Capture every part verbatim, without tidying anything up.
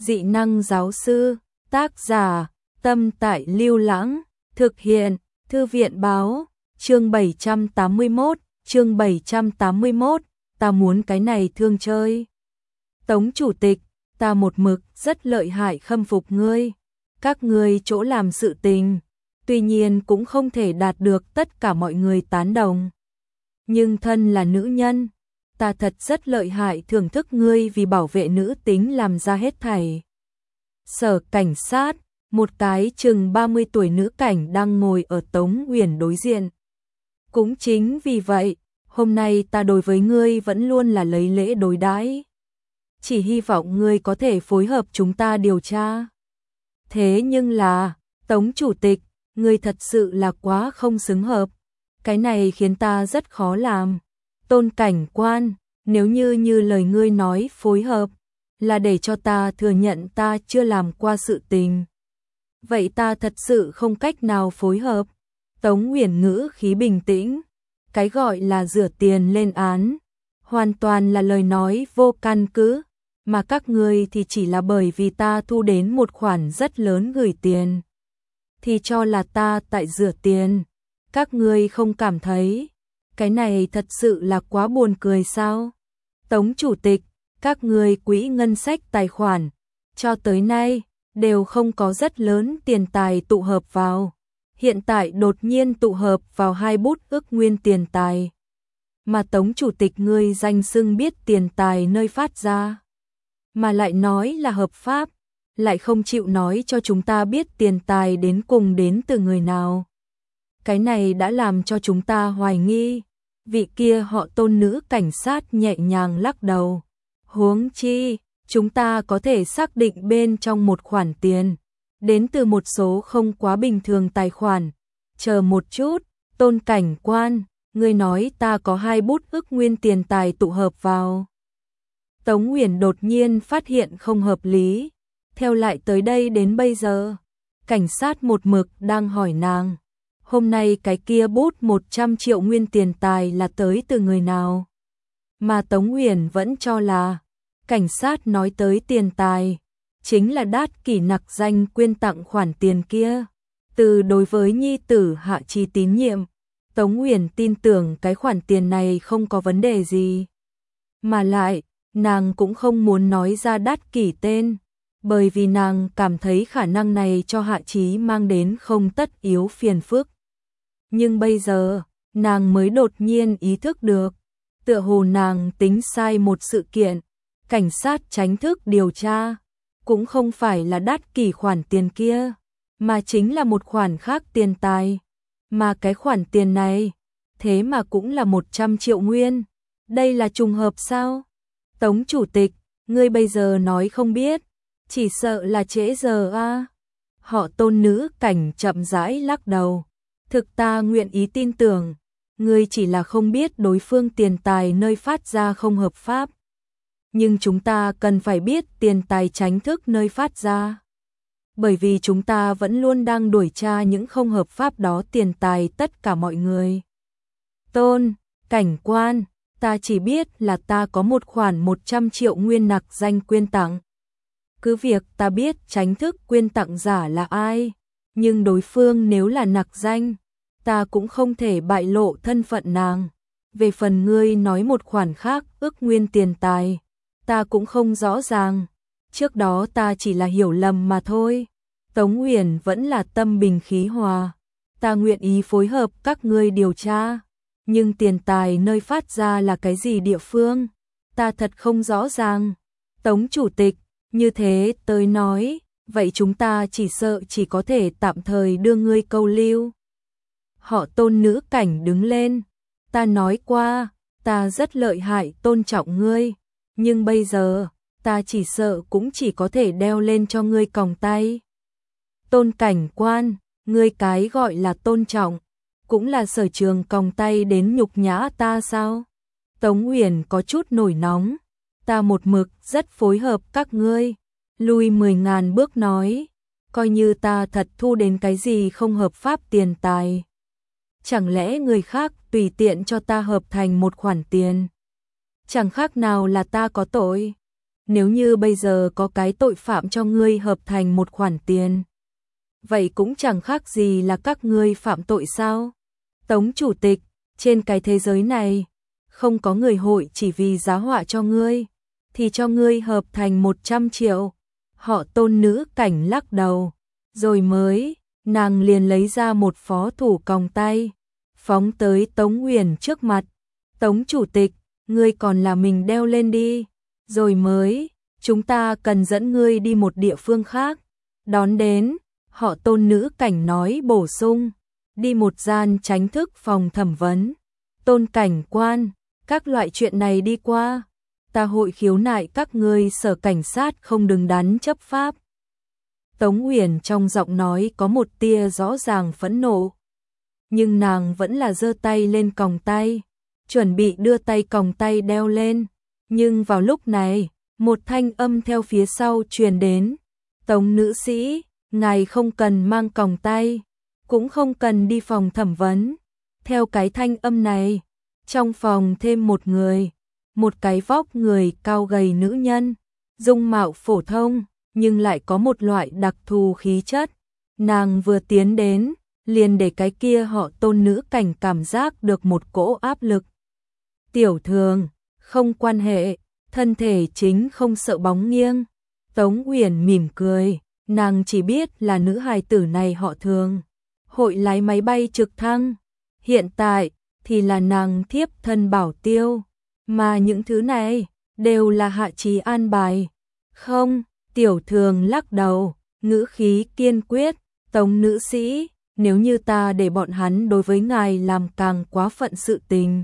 Dị năng giáo sư, tác giả, Tâm Tại Lưu Lãng, thực hiện, Thư viện báo, chương bảy trăm tám mươi mốt, chương bảy trăm tám mươi mốt, ta muốn cái này thương chơi. Tống chủ tịch, ta một mực rất lợi hại khâm phục ngươi, các ngươi chỗ làm sự tình, tuy nhiên cũng không thể đạt được tất cả mọi người tán đồng. Nhưng thân là nữ nhân, ta thật rất lợi hại thưởng thức ngươi vì bảo vệ nữ tính làm ra hết thảy. Sở cảnh sát, một cái chừng ba mươi tuổi nữ cảnh đang ngồi ở Tống Uyển đối diện. Cũng chính vì vậy, hôm nay ta đối với ngươi vẫn luôn là lấy lễ đối đãi. Chỉ hy vọng ngươi có thể phối hợp chúng ta điều tra. Thế nhưng là, Tống chủ tịch, ngươi thật sự là quá không xứng hợp. Cái này khiến ta rất khó làm. Tôn cảnh quan, nếu như như lời ngươi nói phối hợp, là để cho ta thừa nhận ta chưa làm qua sự tình. Vậy ta thật sự không cách nào phối hợp. Tống Uyển ngữ khí bình tĩnh. Cái gọi là rửa tiền lên án, hoàn toàn là lời nói vô căn cứ, mà các ngươi thì chỉ là bởi vì ta thu đến một khoản rất lớn gửi tiền, thì cho là ta tại rửa tiền. Các ngươi không cảm thấy cái này thật sự là quá buồn cười sao? Tống chủ tịch, các ngươi quỹ ngân sách tài khoản cho tới nay đều không có rất lớn tiền tài tụ hợp vào, hiện tại đột nhiên tụ hợp vào hai bút ức nguyên tiền tài. Mà Tống chủ tịch ngươi danh xưng biết tiền tài nơi phát ra, mà lại nói là hợp pháp, lại không chịu nói cho chúng ta biết tiền tài đến cùng đến từ người nào. Cái này đã làm cho chúng ta hoài nghi. Vị kia họ Tôn nữ cảnh sát nhẹ nhàng lắc đầu. Huống chi, chúng ta có thể xác định bên trong một khoản tiền đến từ một số không quá bình thường tài khoản. Chờ một chút, Tôn cảnh quan, ngươi nói ta có hai bút ức nguyên tiền tài tụ hợp vào. Tống Uyển đột nhiên phát hiện không hợp lý. Theo lại tới đây đến bây giờ, cảnh sát một mực đang hỏi nàng, hôm nay cái kia bút một trăm triệu nguyên tiền tài là tới từ người nào? Mà Tống Uyển vẫn cho là, cảnh sát nói tới tiền tài, chính là Đát Kỷ nặc danh quyên tặng khoản tiền kia. Từ đối với nhi tử Hạ Chi tín nhiệm, Tống Uyển tin tưởng cái khoản tiền này không có vấn đề gì. Mà lại, nàng cũng không muốn nói ra Đát Kỷ tên, bởi vì nàng cảm thấy khả năng này cho Hạ Chí mang đến không tất yếu phiền phức. Nhưng bây giờ, nàng mới đột nhiên ý thức được, tựa hồ nàng tính sai một sự kiện, cảnh sát tránh thức điều tra, cũng không phải là Đát Kỷ khoản tiền kia, mà chính là một khoản khác tiền tài. Mà cái khoản tiền này, thế mà cũng là một trăm triệu nguyên. Đây là trùng hợp sao? Tống chủ tịch, ngươi bây giờ nói không biết, chỉ sợ là trễ giờ a. À? Họ Tôn nữ cảnh chậm rãi lắc đầu. Thực ta nguyện ý tin tưởng, ngươi chỉ là không biết đối phương tiền tài nơi phát ra không hợp pháp. Nhưng chúng ta cần phải biết tiền tài tránh thức nơi phát ra. Bởi vì chúng ta vẫn luôn đang đuổi tra những không hợp pháp đó tiền tài tất cả mọi người. Tôn, cảnh quan, ta chỉ biết là ta có một khoản một trăm triệu nguyên nặc danh quyên tặng. Cứ việc ta biết tránh thức quyên tặng giả là ai, nhưng đối phương nếu là nặc danh, ta cũng không thể bại lộ thân phận nàng. Về phần ngươi nói một khoản khác ước nguyên tiền tài, ta cũng không rõ ràng. Trước đó ta chỉ là hiểu lầm mà thôi. Tống Uyển vẫn là tâm bình khí hòa. Ta nguyện ý phối hợp các ngươi điều tra. Nhưng tiền tài nơi phát ra là cái gì địa phương? Ta thật không rõ ràng. Tống chủ tịch, như thế tới nói, vậy chúng ta chỉ sợ chỉ có thể tạm thời đưa ngươi câu lưu. Họ Tôn nữ cảnh đứng lên. Ta nói qua, ta rất lợi hại tôn trọng ngươi. Nhưng bây giờ, ta chỉ sợ cũng chỉ có thể đeo lên cho ngươi còng tay. Tôn cảnh quan, ngươi cái gọi là tôn trọng, cũng là sở trường còng tay đến nhục nhã ta sao? Tống Uyển có chút nổi nóng. Ta một mực rất phối hợp các ngươi. Lui mười ngàn bước nói, coi như ta thật thu đến cái gì không hợp pháp tiền tài. Chẳng lẽ người khác tùy tiện cho ta hợp thành một khoản tiền? Chẳng khác nào là ta có tội. nếu như bây giờ có cái tội phạm cho ngươi hợp thành một khoản tiền, vậy cũng chẳng khác gì là các ngươi phạm tội sao? Tống chủ tịch, trên cái thế giới này, không có người hội chỉ vì giá họa cho ngươi, thì cho ngươi hợp thành một trăm triệu. Họ Tôn nữ cảnh lắc đầu, rồi mới, nàng liền lấy ra một phó thủ còng tay, phóng tới Tống Uyển trước mặt. Tống chủ tịch, ngươi còn là mình đeo lên đi, rồi mới, chúng ta cần dẫn ngươi đi một địa phương khác. Đón đến, họ Tôn nữ cảnh nói bổ sung, đi một gian tránh thức phòng thẩm vấn. Tôn cảnh quan, các loại chuyện này đi qua, ta hội khiếu nại các ngươi sở cảnh sát không đứng đắn chấp pháp. Tống Uyển trong giọng nói có một tia rõ ràng phẫn nộ, nhưng nàng vẫn là giơ tay lên còng tay, chuẩn bị đưa tay còng tay đeo lên, nhưng vào lúc này, một thanh âm theo phía sau truyền đến, Tống nữ sĩ, ngài không cần mang còng tay, cũng không cần đi phòng thẩm vấn. Theo cái thanh âm này, trong phòng thêm một người, một cái vóc người cao gầy nữ nhân, dung mạo phổ thông, nhưng lại có một loại đặc thù khí chất. Nàng vừa tiến đến, liền để cái kia họ Tôn nữ cảnh cảm giác được một cỗ áp lực. Tiểu Thường, không quan hệ, thân thể chính không sợ bóng nghiêng. Tống Uyển mỉm cười, nàng chỉ biết là nữ hài tử này họ Thường, hội lái máy bay trực thăng. Hiện tại thì là nàng thiếp thân bảo tiêu, mà những thứ này đều là Hạ Chí an bài. Không, Tiểu Thường lắc đầu, ngữ khí kiên quyết, Tống nữ sĩ, nếu như ta để bọn hắn đối với ngài làm càng quá phận sự tình,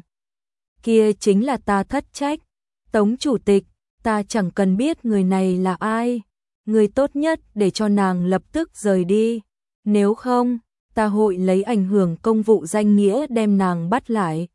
kia chính là ta thất trách. Tống chủ tịch, ta chẳng cần biết người này là ai, người tốt nhất để cho nàng lập tức rời đi, nếu không, ta hội lấy ảnh hưởng công vụ danh nghĩa đem nàng bắt lại.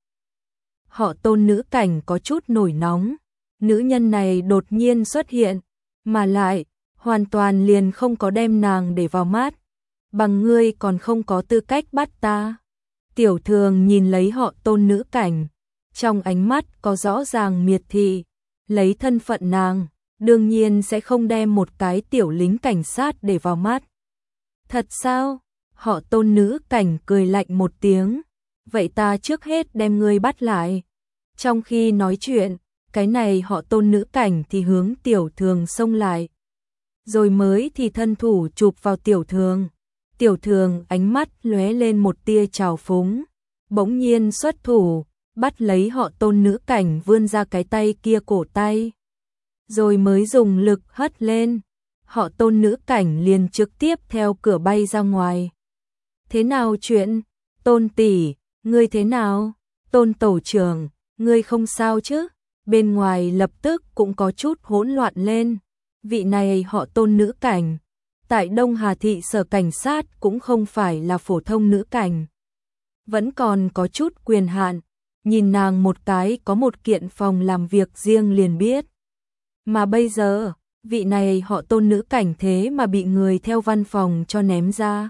Họ Tôn nữ cảnh có chút nổi nóng, nữ nhân này đột nhiên xuất hiện, mà lại, hoàn toàn liền không có đem nàng để vào mắt, bằng ngươi còn không có tư cách bắt ta. Tiểu Thường nhìn lấy họ Tôn nữ cảnh, trong ánh mắt có rõ ràng miệt thị, lấy thân phận nàng, đương nhiên sẽ không đem một cái tiểu lính cảnh sát để vào mắt. Thật sao? Họ Tôn nữ cảnh cười lạnh một tiếng, vậy ta trước hết đem ngươi bắt lại. Trong khi nói chuyện, cái này họ Tôn nữ cảnh thì hướng Tiểu Thường xông lại, rồi mới thì thân thủ chụp vào Tiểu Thường. Tiểu Thường ánh mắt lóe lên một tia trào phúng, bỗng nhiên xuất thủ, bắt lấy họ Tôn nữ cảnh vươn ra cái tay kia cổ tay, rồi mới dùng lực hất lên, họ Tôn nữ cảnh liền trực tiếp theo cửa bay ra ngoài. Thế nào chuyện? Tôn tỷ, ngươi thế nào? Tôn tổ trưởng, ngươi không sao chứ? Bên ngoài lập tức cũng có chút hỗn loạn lên. Vị này họ Tôn nữ cảnh, tại Đông Hà thị sở cảnh sát cũng không phải là phổ thông nữ cảnh, vẫn còn có chút quyền hạn, nhìn nàng một cái có một kiện phòng làm việc riêng liền biết. Mà bây giờ, vị này họ Tôn nữ cảnh thế mà bị người theo văn phòng cho ném ra.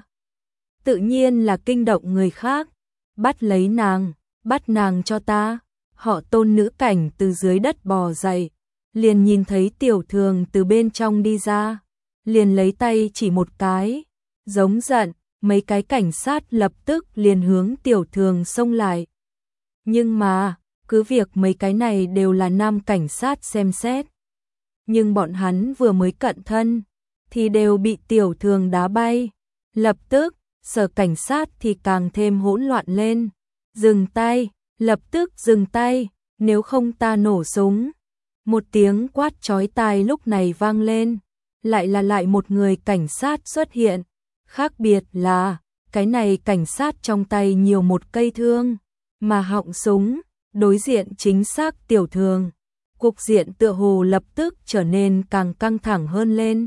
Tự nhiên là kinh động người khác, bắt lấy nàng, bắt nàng cho ta. Họ Tôn nữ cảnh từ dưới đất bò dậy, liền nhìn thấy Tiểu Thường từ bên trong đi ra, liền lấy tay chỉ một cái, giống giận, mấy cái cảnh sát lập tức liền hướng Tiểu Thường xông lại. Nhưng mà, cứ việc mấy cái này đều là nam cảnh sát xem xét, nhưng bọn hắn vừa mới cận thân, thì đều bị Tiểu Thường đá bay. Lập tức, sở cảnh sát thì càng thêm hỗn loạn lên. Dừng tay, lập tức dừng tay, nếu không ta nổ súng. Một tiếng quát chói tai lúc này vang lên, lại là lại một người cảnh sát xuất hiện. Khác biệt là, cái này cảnh sát trong tay nhiều một cây thương, mà họng súng, đối diện chính xác Tiểu Thường. Cục diện tựa hồ lập tức trở nên càng căng thẳng hơn lên.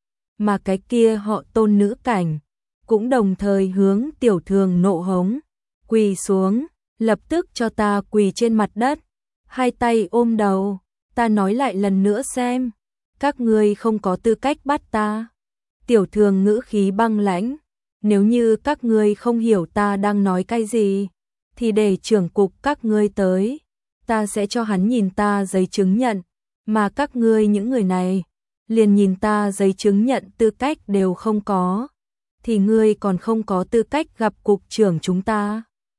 Mà cái kia họ Tôn nữ cảnh, cũng đồng thời hướng Tiểu Thường nộ hống, quỳ xuống, lập tức cho ta quỳ trên mặt đất, hai tay ôm đầu, ta nói lại lần nữa xem, các ngươi không có tư cách bắt ta. Tiểu Thường ngữ khí băng lãnh, nếu như các ngươi không hiểu ta đang nói cái gì, thì để trưởng cục các ngươi tới, ta sẽ cho hắn nhìn ta giấy chứng nhận, mà các ngươi những người này, liền nhìn ta giấy chứng nhận tư cách đều không có, thì ngươi còn không có tư cách gặp cục trưởng chúng ta.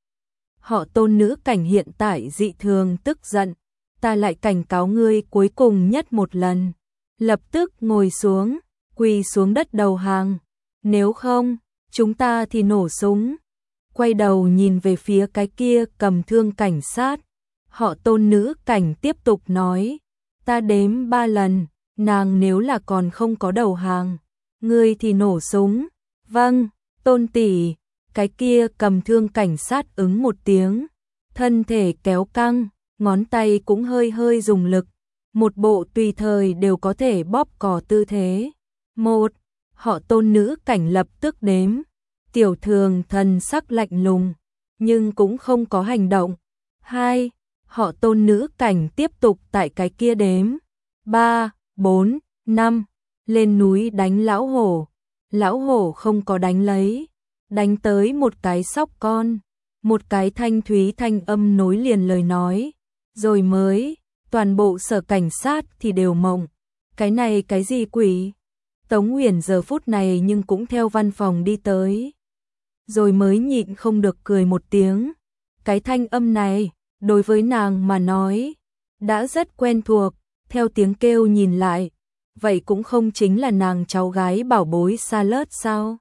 Họ Tôn nữ cảnh hiện tại dị thường tức giận, ta lại cảnh cáo ngươi cuối cùng nhất một lần, lập tức ngồi xuống, quỳ xuống đất đầu hàng, nếu không, chúng ta thì nổ súng. Quay đầu nhìn về phía cái kia cầm thương cảnh sát, họ Tôn nữ cảnh tiếp tục nói, ta đếm ba lần, nàng nếu là còn không có đầu hàng, ngươi thì nổ súng. Vâng, Tôn tỷ. Cái kia cầm thương cảnh sát ứng một tiếng, thân thể kéo căng, ngón tay cũng hơi hơi dùng lực, một bộ tùy thời đều có thể bóp cò tư thế. Một, họ Tôn nữ cảnh lập tức đếm, Tiểu Thường thần sắc lạnh lùng, nhưng cũng không có hành động. Hai, họ Tôn nữ cảnh tiếp tục tại cái kia đếm. Ba, bốn, năm, lên núi đánh lão hổ. Lão hổ không có đánh lấy, đánh tới một cái sóc con, một cái thanh thúy thanh âm nối liền lời nói, rồi mới, toàn bộ sở cảnh sát thì đều mộng. Cái này cái gì quỷ? Tống Uyển giờ phút này nhưng cũng theo văn phòng đi tới, rồi mới nhịn không được cười một tiếng. Cái thanh âm này, đối với nàng mà nói, đã rất quen thuộc, theo tiếng kêu nhìn lại, vậy cũng không chính là nàng cháu gái bảo bối Charlotte sao?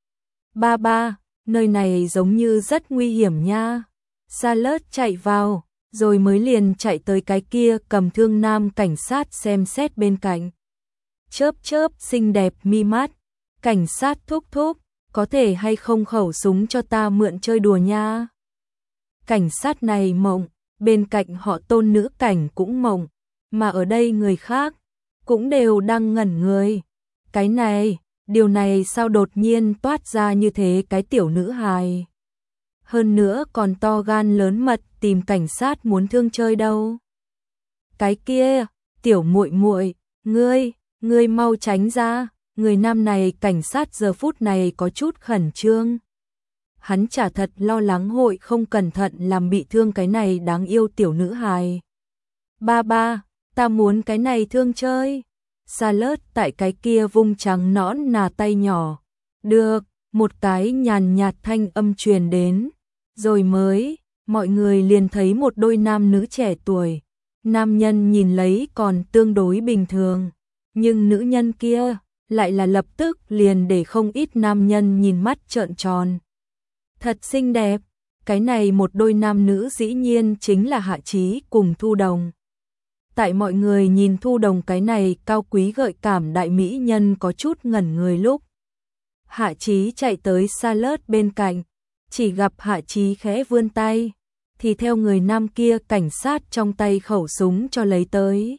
Ba ba, nơi này giống như rất nguy hiểm nha. Charlotte chạy vào, rồi mới liền chạy tới cái kia cầm thương nam cảnh sát xem xét bên cạnh. Chớp chớp xinh đẹp mi mắt, cảnh sát thúc thúc, có thể hay không khẩu súng cho ta mượn chơi đùa nha. Cảnh sát này mộng, bên cạnh họ Tôn nữ cảnh cũng mộng, mà ở đây người khác cũng đều đang ngẩn người. Cái này, điều này sao đột nhiên toát ra như thế cái tiểu nữ hài. Hơn nữa còn to gan lớn mật tìm cảnh sát muốn thương chơi đâu. Cái kia, tiểu muội muội, ngươi, ngươi mau tránh ra, người nam này cảnh sát giờ phút này có chút khẩn trương. Hắn chả thật lo lắng hội không cẩn thận làm bị thương cái này đáng yêu tiểu nữ hài. Ba ba, ta muốn cái này thương chơi. Charlotte tại cái kia vung trắng nõn nà tay nhỏ. Được, một cái nhàn nhạt thanh âm truyền đến. Rồi mới, mọi người liền thấy một đôi nam nữ trẻ tuổi. Nam nhân nhìn lấy còn tương đối bình thường. Nhưng nữ nhân kia, lại là lập tức liền để không ít nam nhân nhìn mắt trợn tròn. Thật xinh đẹp, cái này một đôi nam nữ dĩ nhiên chính là Hạ Chí cùng Thu Đồng. Tại mọi người nhìn Thu Đồng cái này cao quý gợi cảm đại mỹ nhân có chút ngẩn người lúc. Hạ Chí chạy tới Charlotte bên cạnh, chỉ gặp Hạ Chí khẽ vươn tay, thì theo người nam kia cảnh sát trong tay khẩu súng cho lấy tới.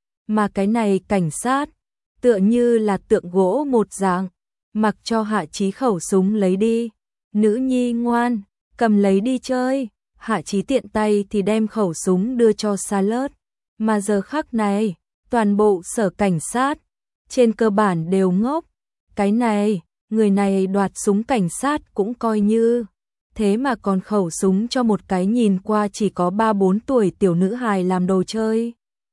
Mà cái này cảnh sát, tựa như là tượng gỗ một dạng, mặc cho Hạ Chí khẩu súng lấy đi. Nữ nhi ngoan, cầm lấy đi chơi. Hạ Chí tiện tay thì đem khẩu súng đưa cho Charlotte. Mà giờ khắc này, toàn bộ sở cảnh sát, trên cơ bản đều ngốc. Cái này, người này đoạt súng cảnh sát cũng coi như, thế mà còn khẩu súng cho một cái nhìn qua chỉ có ba bốn tuổi tiểu nữ hài làm đồ chơi.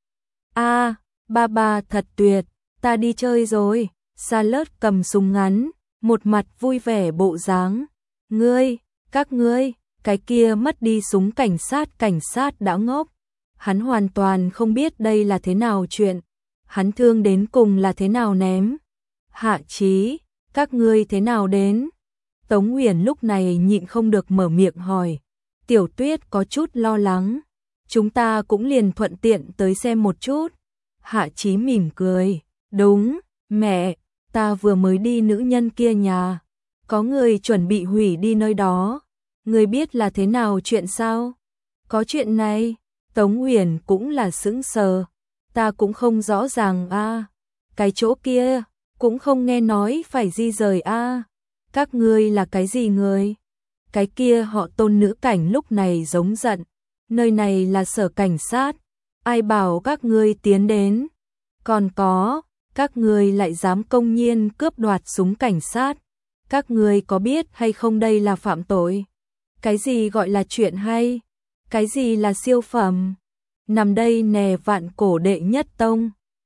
A, à, ba ba thật tuyệt, ta đi chơi rồi. Charlotte cầm súng ngắn, một mặt vui vẻ bộ dáng. Ngươi, các ngươi, cái kia mất đi súng cảnh sát, cảnh sát đã ngốc. Hắn hoàn toàn không biết đây là thế nào chuyện. Hắn thương đến cùng là thế nào ném. Hạ Chí, các ngươi thế nào đến? Tống Uyển lúc này nhịn không được mở miệng hỏi. Tiểu Tuyết có chút lo lắng. Chúng ta cũng liền thuận tiện tới xem một chút. Hạ Chí mỉm cười. Đúng, mẹ, ta vừa mới đi nữ nhân kia nhà. Có người chuẩn bị hủy đi nơi đó. Người biết là thế nào chuyện sao? Có chuyện này, Tống Uyển cũng là sững sờ. Ta cũng không rõ ràng a. À. Cái chỗ kia, cũng không nghe nói phải di rời a. À. Các ngươi là cái gì người? Cái kia họ Tôn nữ cảnh lúc này giống giận. Nơi này là sở cảnh sát. Ai bảo các ngươi tiến đến? Còn có, các ngươi lại dám công nhiên cướp đoạt súng cảnh sát. Các ngươi có biết hay không đây là phạm tội? Cái gì gọi là chuyện hay? Cái gì là siêu phẩm? nằm đây nè vạn cổ đệ nhất tông.